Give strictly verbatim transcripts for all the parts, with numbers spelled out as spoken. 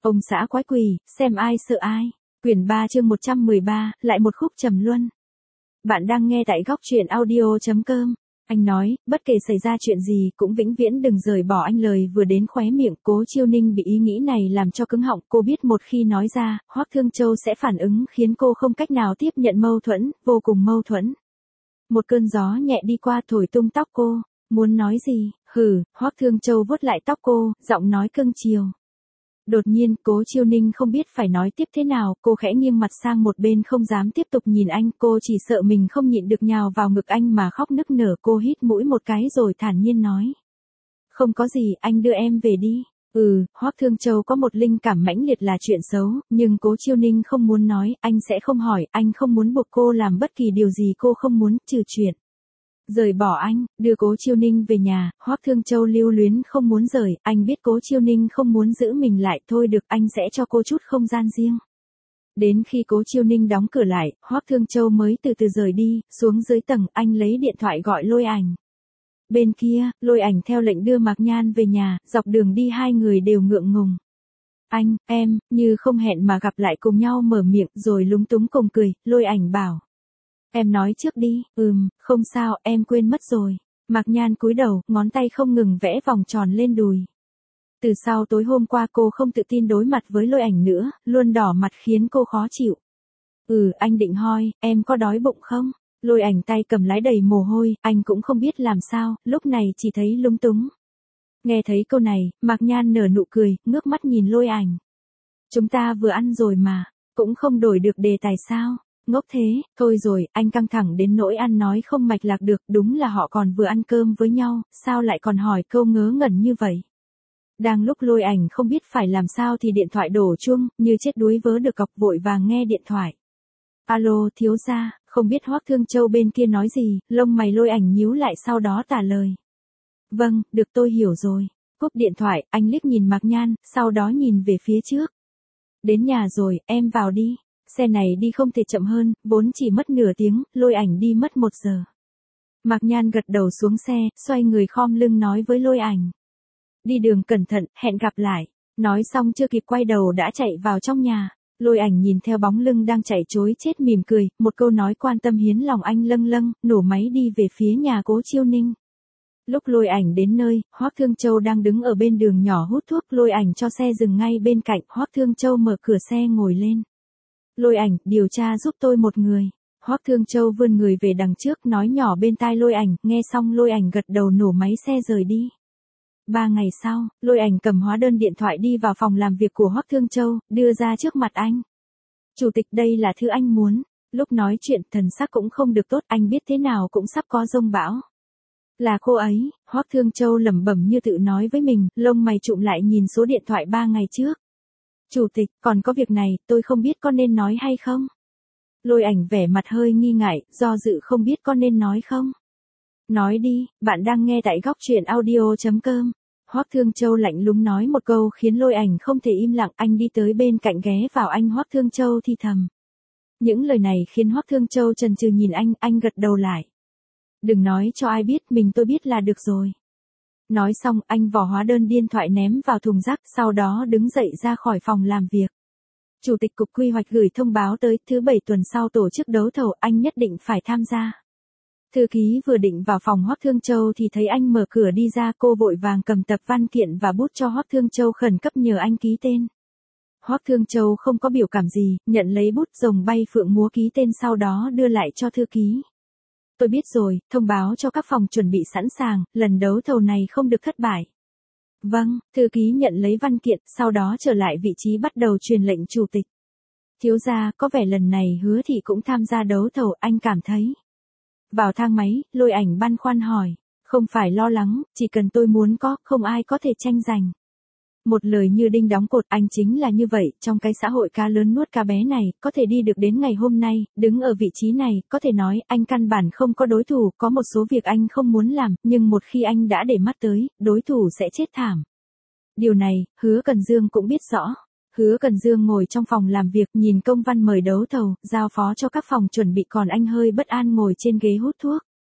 Ông xã quái quỷ, xem ai sợ ai. Quyển ba chương một trăm mười ba, lại một khúc trầm luân. Bạn đang nghe tại góc truyện audio chấm com. Anh nói, bất kể xảy ra chuyện gì cũng vĩnh viễn đừng rời bỏ anh. Lời vừa đến khóe miệng Cố Chiêu Ninh bị ý nghĩ này làm cho cứng họng. Cô biết một khi nói ra, Hoắc Thương Châu sẽ phản ứng khiến cô không cách nào tiếp nhận, mâu thuẫn, vô cùng mâu thuẫn. Một cơn gió nhẹ đi qua thổi tung tóc cô. Muốn nói gì? Hừ. Hoắc Thương Châu vuốt lại tóc cô, giọng nói cưng chiều. Đột nhiên, Cố Chiêu Ninh không biết phải nói tiếp thế nào, cô khẽ nghiêng mặt sang một bên không dám tiếp tục nhìn anh, cô chỉ sợ mình không nhịn được nhào vào ngực anh mà khóc nức nở. Cô hít mũi một cái rồi thản nhiên nói. Không có gì, anh đưa em về đi. Ừ, Hoắc Thương Châu có một linh cảm mãnh liệt là chuyện xấu, nhưng Cố Chiêu Ninh không muốn nói, anh sẽ không hỏi, anh không muốn buộc cô làm bất kỳ điều gì cô không muốn, trừ chuyện rời bỏ anh. Đưa Cố Chiêu Ninh về nhà, Hoắc Thương Châu lưu luyến không muốn rời, anh biết Cố Chiêu Ninh không muốn giữ mình lại, thôi được, anh sẽ cho cô chút không gian riêng. Đến khi Cố Chiêu Ninh đóng cửa lại, Hoắc Thương Châu mới từ từ rời đi, xuống dưới tầng, anh lấy điện thoại gọi Lôi Ảnh. Bên kia, Lôi Ảnh theo lệnh đưa Mạc Nhan về nhà, dọc đường đi hai người đều ngượng ngùng. Anh, em, như không hẹn mà gặp lại cùng nhau mở miệng rồi lúng túng cùng cười. Lôi Ảnh bảo. Em nói trước đi. Ừm, không sao, em quên mất rồi. Mạc Nhan cúi đầu, ngón tay không ngừng vẽ vòng tròn lên đùi. Từ sau tối hôm qua cô không tự tin đối mặt với Lôi Ảnh nữa, luôn đỏ mặt khiến cô khó chịu. Ừ, anh định hỏi, em có đói bụng không? Lôi Ảnh tay cầm lái đầy mồ hôi, anh cũng không biết làm sao, lúc này chỉ thấy lúng túng. Nghe thấy câu này, Mạc Nhan nở nụ cười, ngước mắt nhìn Lôi Ảnh. Chúng ta vừa ăn rồi mà, cũng không đổi được đề tài sao? Ngốc thế, thôi rồi, anh căng thẳng đến nỗi ăn nói không mạch lạc được, đúng là họ còn vừa ăn cơm với nhau, sao lại còn hỏi câu ngớ ngẩn như vậy. Đang lúc Lôi Ảnh không biết phải làm sao thì điện thoại đổ chuông, như chết đuối vớ được cọc, vội vàng nghe điện thoại. Alo, thiếu gia, không biết Hoắc Thương Châu bên kia nói gì, lông mày Lôi Ảnh nhíu lại sau đó trả lời. Vâng, được, tôi hiểu rồi. Cúp điện thoại, anh liếc nhìn Mạc Nhan, sau đó nhìn về phía trước. Đến nhà rồi, em vào đi. Xe này đi không thể chậm hơn, vốn chỉ mất nửa tiếng, Lôi Ảnh đi mất một giờ. Mạc Nhan gật đầu xuống xe, xoay người khom lưng nói với Lôi Ảnh. Đi đường cẩn thận, hẹn gặp lại. Nói xong chưa kịp quay đầu đã chạy vào trong nhà. Lôi Ảnh nhìn theo bóng lưng đang chạy trối chết mỉm cười, một câu nói quan tâm hiến lòng anh lâng lâng, nổ máy đi về phía nhà Cố Chiêu Ninh. Lúc Lôi Ảnh đến nơi, Hoắc Thương Châu đang đứng ở bên đường nhỏ hút thuốc, Lôi Ảnh cho xe dừng ngay bên cạnh, Hoắc Thương Châu mở cửa xe ngồi lên. Lôi Ảnh, điều tra giúp tôi một người. Hoắc Thương Châu vươn người về đằng trước nói nhỏ bên tai Lôi Ảnh, nghe xong Lôi Ảnh gật đầu nổ máy xe rời đi. Ba ngày sau, Lôi Ảnh cầm hóa đơn điện thoại đi vào phòng làm việc của Hoắc Thương Châu, đưa ra trước mặt anh. Chủ tịch, đây là thứ anh muốn. Lúc nói chuyện thần sắc cũng không được tốt, anh biết thế nào cũng sắp có dông bão. Là cô ấy. Hoắc Thương Châu lẩm bẩm như tự nói với mình, lông mày trụm lại nhìn số điện thoại ba ngày trước. Chủ tịch, còn có việc này, tôi không biết có nên nói hay không? Lôi Ảnh vẻ mặt hơi nghi ngại, do dự không biết có nên nói không? Nói đi, bạn đang nghe tại góc truyện audio chấm com. Hoắc Thương Châu lạnh lùng nói một câu khiến Lôi Ảnh không thể im lặng, anh đi tới bên cạnh ghé vào anh Hoắc Thương Châu thì thầm. Những lời này khiến Hoắc Thương Châu chần chừ nhìn anh, anh gật đầu lại. Đừng nói cho ai biết, mình tôi biết là được rồi. Nói xong, anh vò hóa đơn điện thoại ném vào thùng rác, sau đó đứng dậy ra khỏi phòng làm việc. Chủ tịch Cục Quy hoạch gửi thông báo tới, thứ bảy tuần sau tổ chức đấu thầu, anh nhất định phải tham gia. Thư ký vừa định vào phòng Hoắc Thương Châu thì thấy anh mở cửa đi ra, cô vội vàng cầm tập văn kiện và bút cho Hoắc Thương Châu khẩn cấp nhờ anh ký tên. Hoắc Thương Châu không có biểu cảm gì, nhận lấy bút, rồng bay phượng múa ký tên sau đó đưa lại cho thư ký. Tôi biết rồi, thông báo cho các phòng chuẩn bị sẵn sàng, lần đấu thầu này không được thất bại. Vâng, thư ký nhận lấy văn kiện, sau đó trở lại vị trí bắt đầu truyền lệnh chủ tịch. Thiếu gia, có vẻ lần này Hứa Thị cũng tham gia đấu thầu, anh cảm thấy. Vào thang máy, Lôi Ảnh băn khoăn hỏi. Không phải lo lắng, chỉ cần tôi muốn có, không ai có thể tranh giành. Một lời như đinh đóng cột, anh chính là như vậy, trong cái xã hội cá lớn nuốt cá bé này, có thể đi được đến ngày hôm nay, đứng ở vị trí này, có thể nói, anh căn bản không có đối thủ, có một số việc anh không muốn làm, nhưng một khi anh đã để mắt tới, đối thủ sẽ chết thảm. Điều này, Hứa Cần Dương cũng biết rõ. Hứa Cần Dương ngồi trong phòng làm việc, nhìn công văn mời đấu thầu, giao phó cho các phòng chuẩn bị, còn anh hơi bất an ngồi trên ghế hút thuốc.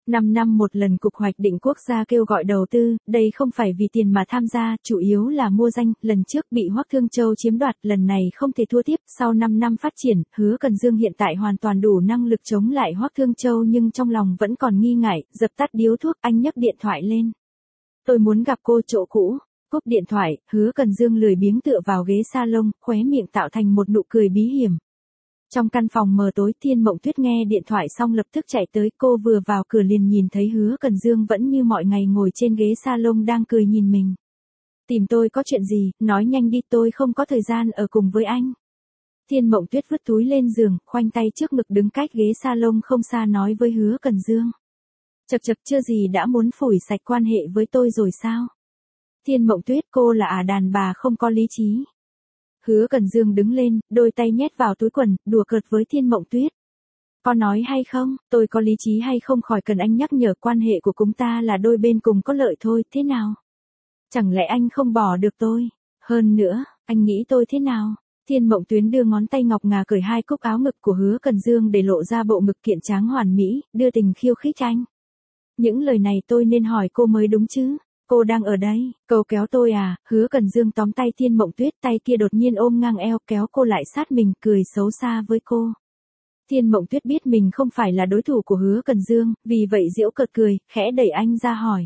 năm năm một lần Cục Hoạch định Quốc gia kêu gọi đầu tư, đây không phải vì tiền mà tham gia, chủ yếu là mua danh, lần trước bị Hoắc Thương Châu chiếm đoạt, lần này không thể thua tiếp, sau năm năm phát triển, Hứa Cần Dương hiện tại hoàn toàn đủ năng lực chống lại Hoắc Thương Châu nhưng trong lòng vẫn còn nghi ngại, dập tắt điếu thuốc, anh nhấc điện thoại lên. Tôi muốn gặp cô chỗ cũ. Cúp điện thoại, Hứa Cần Dương lười biếng tựa vào ghế salon, khóe miệng tạo thành một nụ cười bí hiểm. Trong căn phòng mờ tối, Thiên Mộng Tuyết nghe điện thoại xong lập tức chạy tới, cô vừa vào cửa liền nhìn thấy Hứa Cần Dương vẫn như mọi ngày ngồi trên ghế salon đang cười nhìn mình. Tìm tôi có chuyện gì, nói nhanh đi, tôi không có thời gian ở cùng với anh. Thiên Mộng Tuyết vứt túi lên giường, khoanh tay trước ngực đứng cách ghế salon không xa nói với Hứa Cần Dương. Chật chật, chưa gì đã muốn phủi sạch quan hệ với tôi rồi sao? Thiên Mộng Tuyết, cô là à đàn bà không có lý trí. Hứa Cần Dương đứng lên, đôi tay nhét vào túi quần, đùa cợt với Thiên Mộng Tuyết. Có nói hay không, tôi có lý trí hay không khỏi cần anh nhắc nhở, quan hệ của chúng ta là đôi bên cùng có lợi thôi, thế nào? Chẳng lẽ anh không bỏ được tôi? Hơn nữa, anh nghĩ tôi thế nào? Thiên Mộng Tuyến đưa ngón tay ngọc ngà cởi hai cúc áo ngực của Hứa Cần Dương để lộ ra bộ ngực kiện tráng hoàn mỹ, đưa tình khiêu khích anh. Những lời này tôi nên hỏi cô mới đúng chứ? Cô đang ở đây, cầu kéo tôi à? Hứa Cần Dương tóm tay Thiên Mộng Tuyết, tay kia đột nhiên ôm ngang eo kéo cô lại sát mình, cười xấu xa với cô. Thiên Mộng Tuyết biết mình không phải là đối thủ của Hứa Cần Dương, vì vậy giễu cợt cười, khẽ đẩy anh ra hỏi.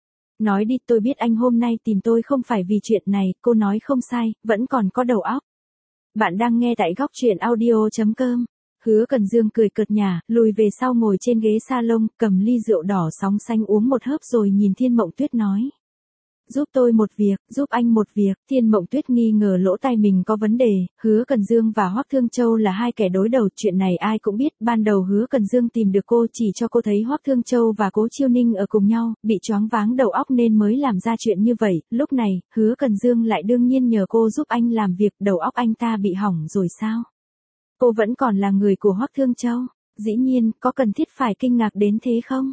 Nói đi, tôi biết anh hôm nay tìm tôi không phải vì chuyện này, cô nói không sai, vẫn còn có đầu óc. Bạn đang nghe tại góc truyện audio chấm com. Hứa Cần Dương cười cợt nhả, lùi về sau ngồi trên ghế salon, cầm ly rượu đỏ sóng xanh uống một hớp rồi nhìn Thiên Mộng Tuyết nói. Giúp tôi một việc, giúp anh một việc. Thiên Mộng Tuyết nghi ngờ lỗ tai mình có vấn đề, Hứa Cần Dương và Hoắc Thương Châu là hai kẻ đối đầu, chuyện này ai cũng biết, ban đầu Hứa Cần Dương tìm được cô chỉ cho cô thấy Hoắc Thương Châu và Cố Chiêu Ninh ở cùng nhau, bị choáng váng đầu óc nên mới làm ra chuyện như vậy, lúc này, Hứa Cần Dương lại đương nhiên nhờ cô giúp anh làm việc, đầu óc anh ta bị hỏng rồi sao? Cô vẫn còn là người của Hoắc Thương Châu, dĩ nhiên, có cần thiết phải kinh ngạc đến thế không?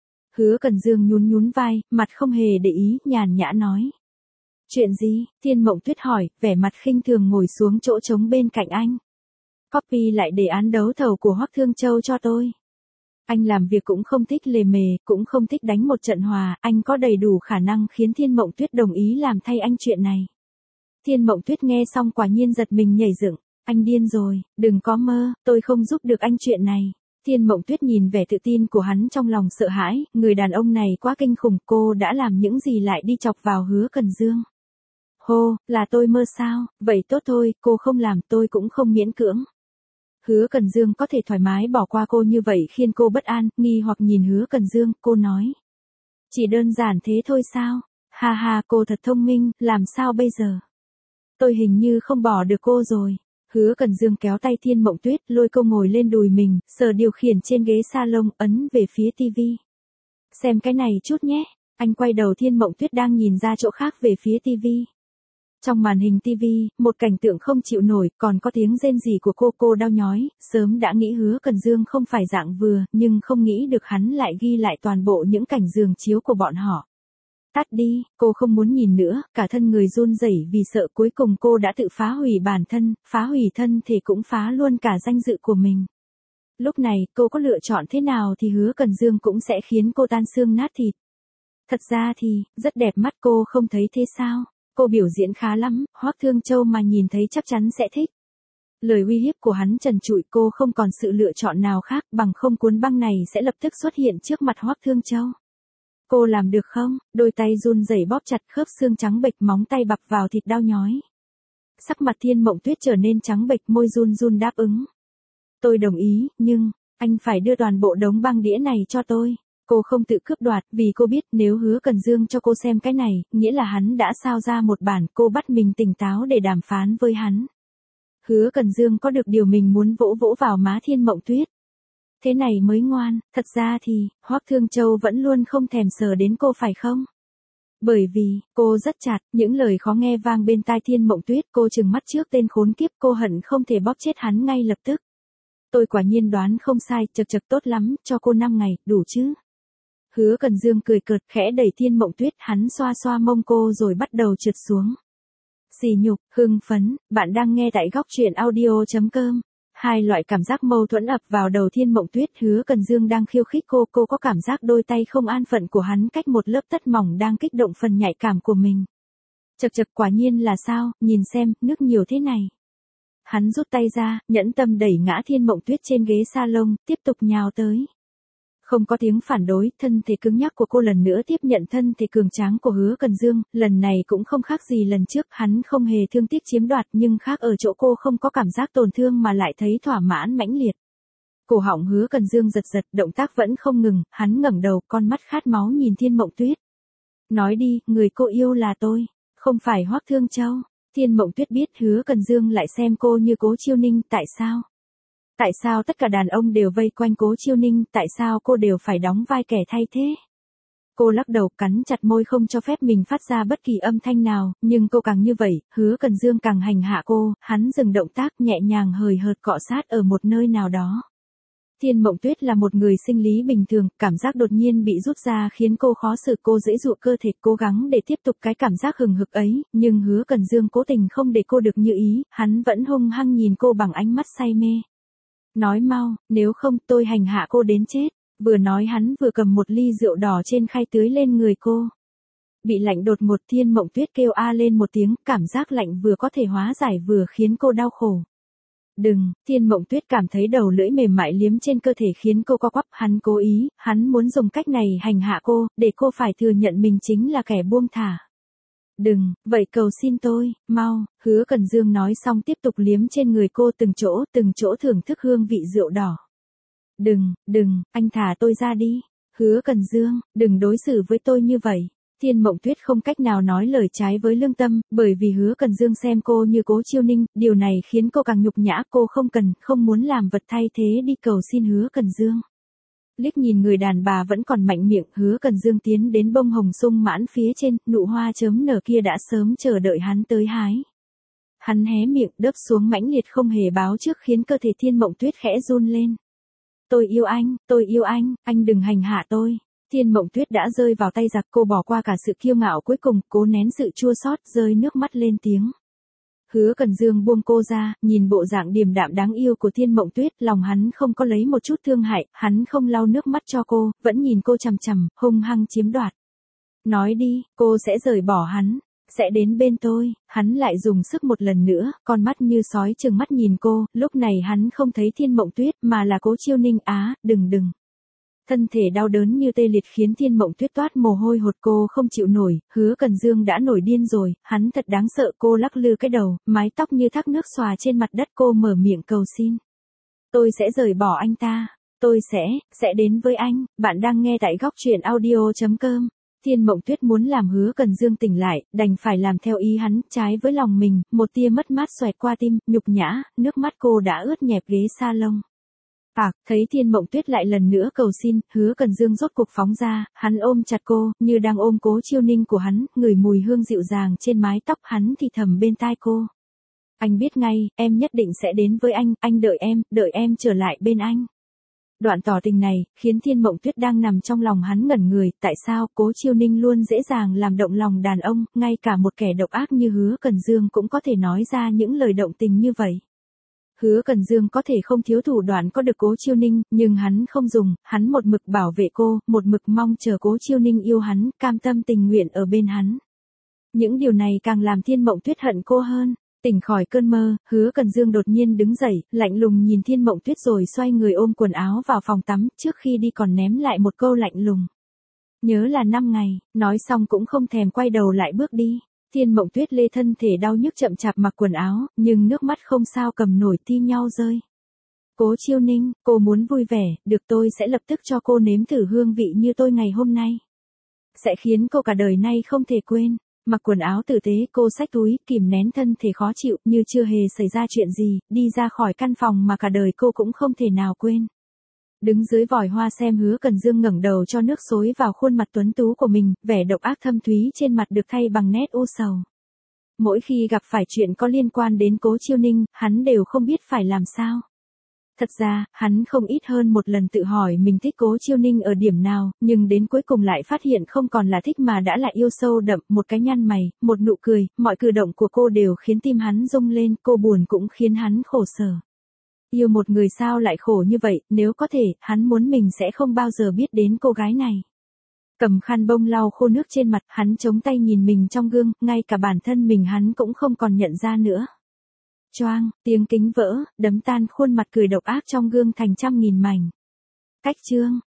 Hứa Cần Dương nhún nhún vai, mặt không hề để ý, nhàn nhã nói. Chuyện gì? Thiên Mộng Tuyết hỏi, vẻ mặt khinh thường ngồi xuống chỗ trống bên cạnh anh. Copy lại đề án đấu thầu của Hoắc Thương Châu cho tôi. Anh làm việc cũng không thích lề mề, cũng không thích đánh một trận hòa, anh có đầy đủ khả năng khiến Thiên Mộng Tuyết đồng ý làm thay anh chuyện này. Thiên Mộng Tuyết nghe xong quả nhiên giật mình nhảy dựng. Anh điên rồi, đừng có mơ, tôi không giúp được anh chuyện này. Thiên Mộng Tuyết nhìn vẻ tự tin của hắn trong lòng sợ hãi, người đàn ông này quá kinh khủng, cô đã làm những gì lại đi chọc vào Hứa Cần Dương. Hô, là tôi mơ sao, vậy tốt thôi, cô không làm tôi cũng không miễn cưỡng. Hứa Cần Dương có thể thoải mái bỏ qua cô như vậy khiến cô bất an, nghi hoặc nhìn Hứa Cần Dương, cô nói. Chỉ đơn giản thế thôi sao? Ha ha, cô thật thông minh, làm sao bây giờ? Tôi hình như không bỏ được cô rồi. Hứa Cần Dương kéo tay Thiên Mộng Tuyết, lôi cô ngồi lên đùi mình, sờ điều khiển trên ghế salon, ấn về phía tivi. Xem cái này chút nhé. Anh quay đầu, Thiên Mộng Tuyết đang nhìn ra chỗ khác về phía tivi. Trong màn hình tivi, một cảnh tượng không chịu nổi, còn có tiếng rên rỉ của cô, cô đau nhói, sớm đã nghĩ Hứa Cần Dương không phải dạng vừa, nhưng không nghĩ được hắn lại ghi lại toàn bộ những cảnh giường chiếu của bọn họ. Tắt đi, cô không muốn nhìn nữa, cả thân người run rẩy vì sợ cuối cùng cô đã tự phá hủy bản thân, phá hủy thân thì cũng phá luôn cả danh dự của mình. Lúc này, cô có lựa chọn thế nào thì Hứa Cần Dương cũng sẽ khiến cô tan xương nát thịt. Thật ra thì, rất đẹp mắt, cô không thấy thế sao? Cô biểu diễn khá lắm, Hoắc Thương Châu mà nhìn thấy chắc chắn sẽ thích. Lời uy hiếp của hắn trần trụi, cô không còn sự lựa chọn nào khác, bằng không cuốn băng này sẽ lập tức xuất hiện trước mặt Hoắc Thương Châu. Cô làm được không? Đôi tay run rẩy bóp chặt khớp xương trắng bệch, móng tay bập vào thịt đau nhói. Sắc mặt Thiên Mộng Tuyết trở nên trắng bệch, môi run run đáp ứng. Tôi đồng ý, nhưng, anh phải đưa toàn bộ đống băng đĩa này cho tôi. Cô không tự cướp đoạt, vì cô biết nếu Hứa Cần Dương cho cô xem cái này, nghĩa là hắn đã sao ra một bản, cô bắt mình tỉnh táo để đàm phán với hắn. Hứa Cần Dương có được điều mình muốn, vỗ vỗ vào má Thiên Mộng Tuyết. Thế này mới ngoan, thật ra thì, Hoắc Thương Châu vẫn luôn không thèm sờ đến cô phải không? Bởi vì, cô rất chặt, những lời khó nghe vang bên tai Thiên Mộng Tuyết, cô trừng mắt trước tên khốn kiếp, cô hận không thể bóp chết hắn ngay lập tức. Tôi quả nhiên đoán không sai, chật chật tốt lắm, cho cô năm ngày, đủ chứ? Hứa Cần Dương cười cợt, khẽ đẩy Thiên Mộng Tuyết, hắn xoa xoa mông cô rồi bắt đầu trượt xuống. Sỉ nhục, hưng phấn, bạn đang nghe tại góc truyện audio chấm com. Hai loại cảm giác mâu thuẫn ập vào đầu Thiên Mộng Tuyết. Hứa Cần Dương đang khiêu khích cô, cô có cảm giác đôi tay không an phận của hắn cách một lớp tất mỏng đang kích động phần nhạy cảm của mình. Chật chật, quả nhiên là sao, nhìn xem, nước nhiều thế này. Hắn rút tay ra, nhẫn tâm đẩy ngã Thiên Mộng Tuyết trên ghế salon, tiếp tục nhào tới. Không có tiếng phản đối, thân thể cứng nhắc của cô lần nữa tiếp nhận thân thể cường tráng của Hứa Cần Dương, lần này cũng không khác gì lần trước, hắn không hề thương tiếc chiếm đoạt, nhưng khác ở chỗ cô không có cảm giác tổn thương mà lại thấy thỏa mãn mãnh liệt. Cổ họng Hứa Cần Dương giật giật, động tác vẫn không ngừng, hắn ngẩng đầu, con mắt khát máu nhìn Thiên Mộng Tuyết. Nói đi, người cô yêu là tôi, không phải Hoắc Thương Châu. Thiên Mộng Tuyết biết Hứa Cần Dương lại xem cô như Cố Chiêu Ninh, tại sao? Tại sao tất cả đàn ông đều vây quanh Cố Chiêu Ninh, tại sao cô đều phải đóng vai kẻ thay thế? Cô lắc đầu, cắn chặt môi không cho phép mình phát ra bất kỳ âm thanh nào, nhưng cô càng như vậy, Hứa Cần Dương càng hành hạ cô, hắn dừng động tác nhẹ nhàng hời hợt cọ sát ở một nơi nào đó. Thiên Mộng Tuyết là một người sinh lý bình thường, cảm giác đột nhiên bị rút ra khiến cô khó xử, cô dễ dụa cơ thể, cố gắng để tiếp tục cái cảm giác hừng hực ấy, nhưng Hứa Cần Dương cố tình không để cô được như ý, hắn vẫn hung hăng nhìn cô bằng ánh mắt say mê. Nói mau, nếu không tôi hành hạ cô đến chết. Vừa nói hắn vừa cầm một ly rượu đỏ trên khay tưới lên người cô. Bị lạnh đột ngột, Thiên Mộng Tuyết kêu a lên một tiếng, cảm giác lạnh vừa có thể hóa giải vừa khiến cô đau khổ. Đừng, Thiên Mộng Tuyết cảm thấy đầu lưỡi mềm mại liếm trên cơ thể khiến cô co quắp, hắn cố ý, hắn muốn dùng cách này hành hạ cô, để cô phải thừa nhận mình chính là kẻ buông thả. Đừng, vậy cầu xin tôi, mau, Hứa Cần Dương nói xong tiếp tục liếm trên người cô từng chỗ, từng chỗ thưởng thức hương vị rượu đỏ. Đừng, đừng, anh thả tôi ra đi. Hứa Cần Dương, đừng đối xử với tôi như vậy. Thiên Mộng Tuyết không cách nào nói lời trái với lương tâm, bởi vì Hứa Cần Dương xem cô như Cố Chiêu Ninh, điều này khiến cô càng nhục nhã, cô không cần, không muốn làm vật thay thế đi cầu xin Hứa Cần Dương. Liếc nhìn người đàn bà vẫn còn mạnh miệng, Hứa Cần Dương tiến đến bông hồng sung mãn phía trên, nụ hoa chớm nở kia đã sớm chờ đợi hắn tới hái. Hắn hé miệng, đớp xuống mãnh liệt không hề báo trước khiến cơ thể Thiên Mộng Tuyết khẽ run lên. Tôi yêu anh, tôi yêu anh, anh đừng hành hạ tôi. Thiên Mộng Tuyết đã rơi vào tay giặc, cô bỏ qua cả sự kiêu ngạo cuối cùng, cố nén sự chua xót, rơi nước mắt lên tiếng. Hứa Cần Dương buông cô ra, nhìn bộ dạng điềm đạm đáng yêu của Thiên Mộng Tuyết, lòng hắn không có lấy một chút thương hại, hắn không lau nước mắt cho cô, vẫn nhìn cô chằm chằm, hung hăng chiếm đoạt. Nói đi, cô sẽ rời bỏ hắn, sẽ đến bên tôi, hắn lại dùng sức một lần nữa, con mắt như sói trừng mắt nhìn cô, lúc này hắn không thấy Thiên Mộng Tuyết mà là Cố Chiêu Ninh. Á, đừng đừng. Thân thể đau đớn như tê liệt khiến Thiên Mộng Tuyết toát mồ hôi hột, cô không chịu nổi, Hứa Cần Dương đã nổi điên rồi, hắn thật đáng sợ, cô lắc lư cái đầu, mái tóc như thác nước xòa trên mặt đất, cô mở miệng cầu xin. Tôi sẽ rời bỏ anh ta, tôi sẽ, sẽ đến với anh, bạn đang nghe tại góc truyện audio chấm com. Thiên Mộng Tuyết muốn làm Hứa Cần Dương tỉnh lại, đành phải làm theo ý hắn, trái với lòng mình, một tia mất mát xoẹt qua tim, nhục nhã, nước mắt cô đã ướt nhẹp ghế salon. À, thấy Thiên Mộng Tuyết lại lần nữa cầu xin, Hứa Cần Dương rốt cuộc phóng ra, hắn ôm chặt cô, như đang ôm Cố Chiêu Ninh của hắn, ngửi mùi hương dịu dàng trên mái tóc hắn thì thầm bên tai cô. Anh biết ngay, em nhất định sẽ đến với anh, anh đợi em, đợi em trở lại bên anh. Đoạn tỏ tình này, khiến Thiên Mộng Tuyết đang nằm trong lòng hắn ngẩn người, tại sao Cố Chiêu Ninh luôn dễ dàng làm động lòng đàn ông, ngay cả một kẻ độc ác như Hứa Cần Dương cũng có thể nói ra những lời động tình như vậy. Hứa Cần Dương có thể không thiếu thủ đoạn có được Cố Chiêu Ninh, nhưng hắn không dùng, hắn một mực bảo vệ cô, một mực mong chờ Cố Chiêu Ninh yêu hắn, cam tâm tình nguyện ở bên hắn. Những điều này càng làm Thiên Mộng Tuyết hận cô hơn. Tỉnh khỏi cơn mơ, Hứa Cần Dương đột nhiên đứng dậy, lạnh lùng nhìn Thiên Mộng Tuyết rồi xoay người ôm quần áo vào phòng tắm, trước khi đi còn ném lại một câu lạnh lùng. Nhớ là năm ngày, nói xong cũng không thèm quay đầu lại bước đi. Thiên Mộng Tuyết lê thân thể đau nhức chậm chạp mặc quần áo, nhưng nước mắt không sao cầm nổi, thi nhau rơi. Cố Chiêu Ninh, cô muốn vui vẻ, được, tôi sẽ lập tức cho cô nếm thử hương vị như tôi ngày hôm nay. Sẽ khiến cô cả đời nay không thể quên. Mặc quần áo tử tế, cô xách túi, kìm nén thân thể khó chịu, như chưa hề xảy ra chuyện gì, đi ra khỏi căn phòng mà cả đời cô cũng không thể nào quên. Đứng dưới vòi hoa xem Hứa Cần Dương ngẩng đầu cho nước xối vào khuôn mặt tuấn tú của mình, vẻ độc ác thâm thúy trên mặt được thay bằng nét u sầu. Mỗi khi gặp phải chuyện có liên quan đến Cố Chiêu Ninh, hắn đều không biết phải làm sao. Thật ra, hắn không ít hơn một lần tự hỏi mình thích Cố Chiêu Ninh ở điểm nào, nhưng đến cuối cùng lại phát hiện không còn là thích mà đã là yêu sâu đậm, một cái nhăn mày, một nụ cười, mọi cử động của cô đều khiến tim hắn rung lên, cô buồn cũng khiến hắn khổ sở. Yêu một người sao lại khổ như vậy, nếu có thể, hắn muốn mình sẽ không bao giờ biết đến cô gái này. Cầm khăn bông lau khô nước trên mặt, hắn chống tay nhìn mình trong gương, ngay cả bản thân mình hắn cũng không còn nhận ra nữa. Choang, tiếng kính vỡ, đấm tan khuôn mặt cười độc ác trong gương thành trăm nghìn mảnh. Cách chương.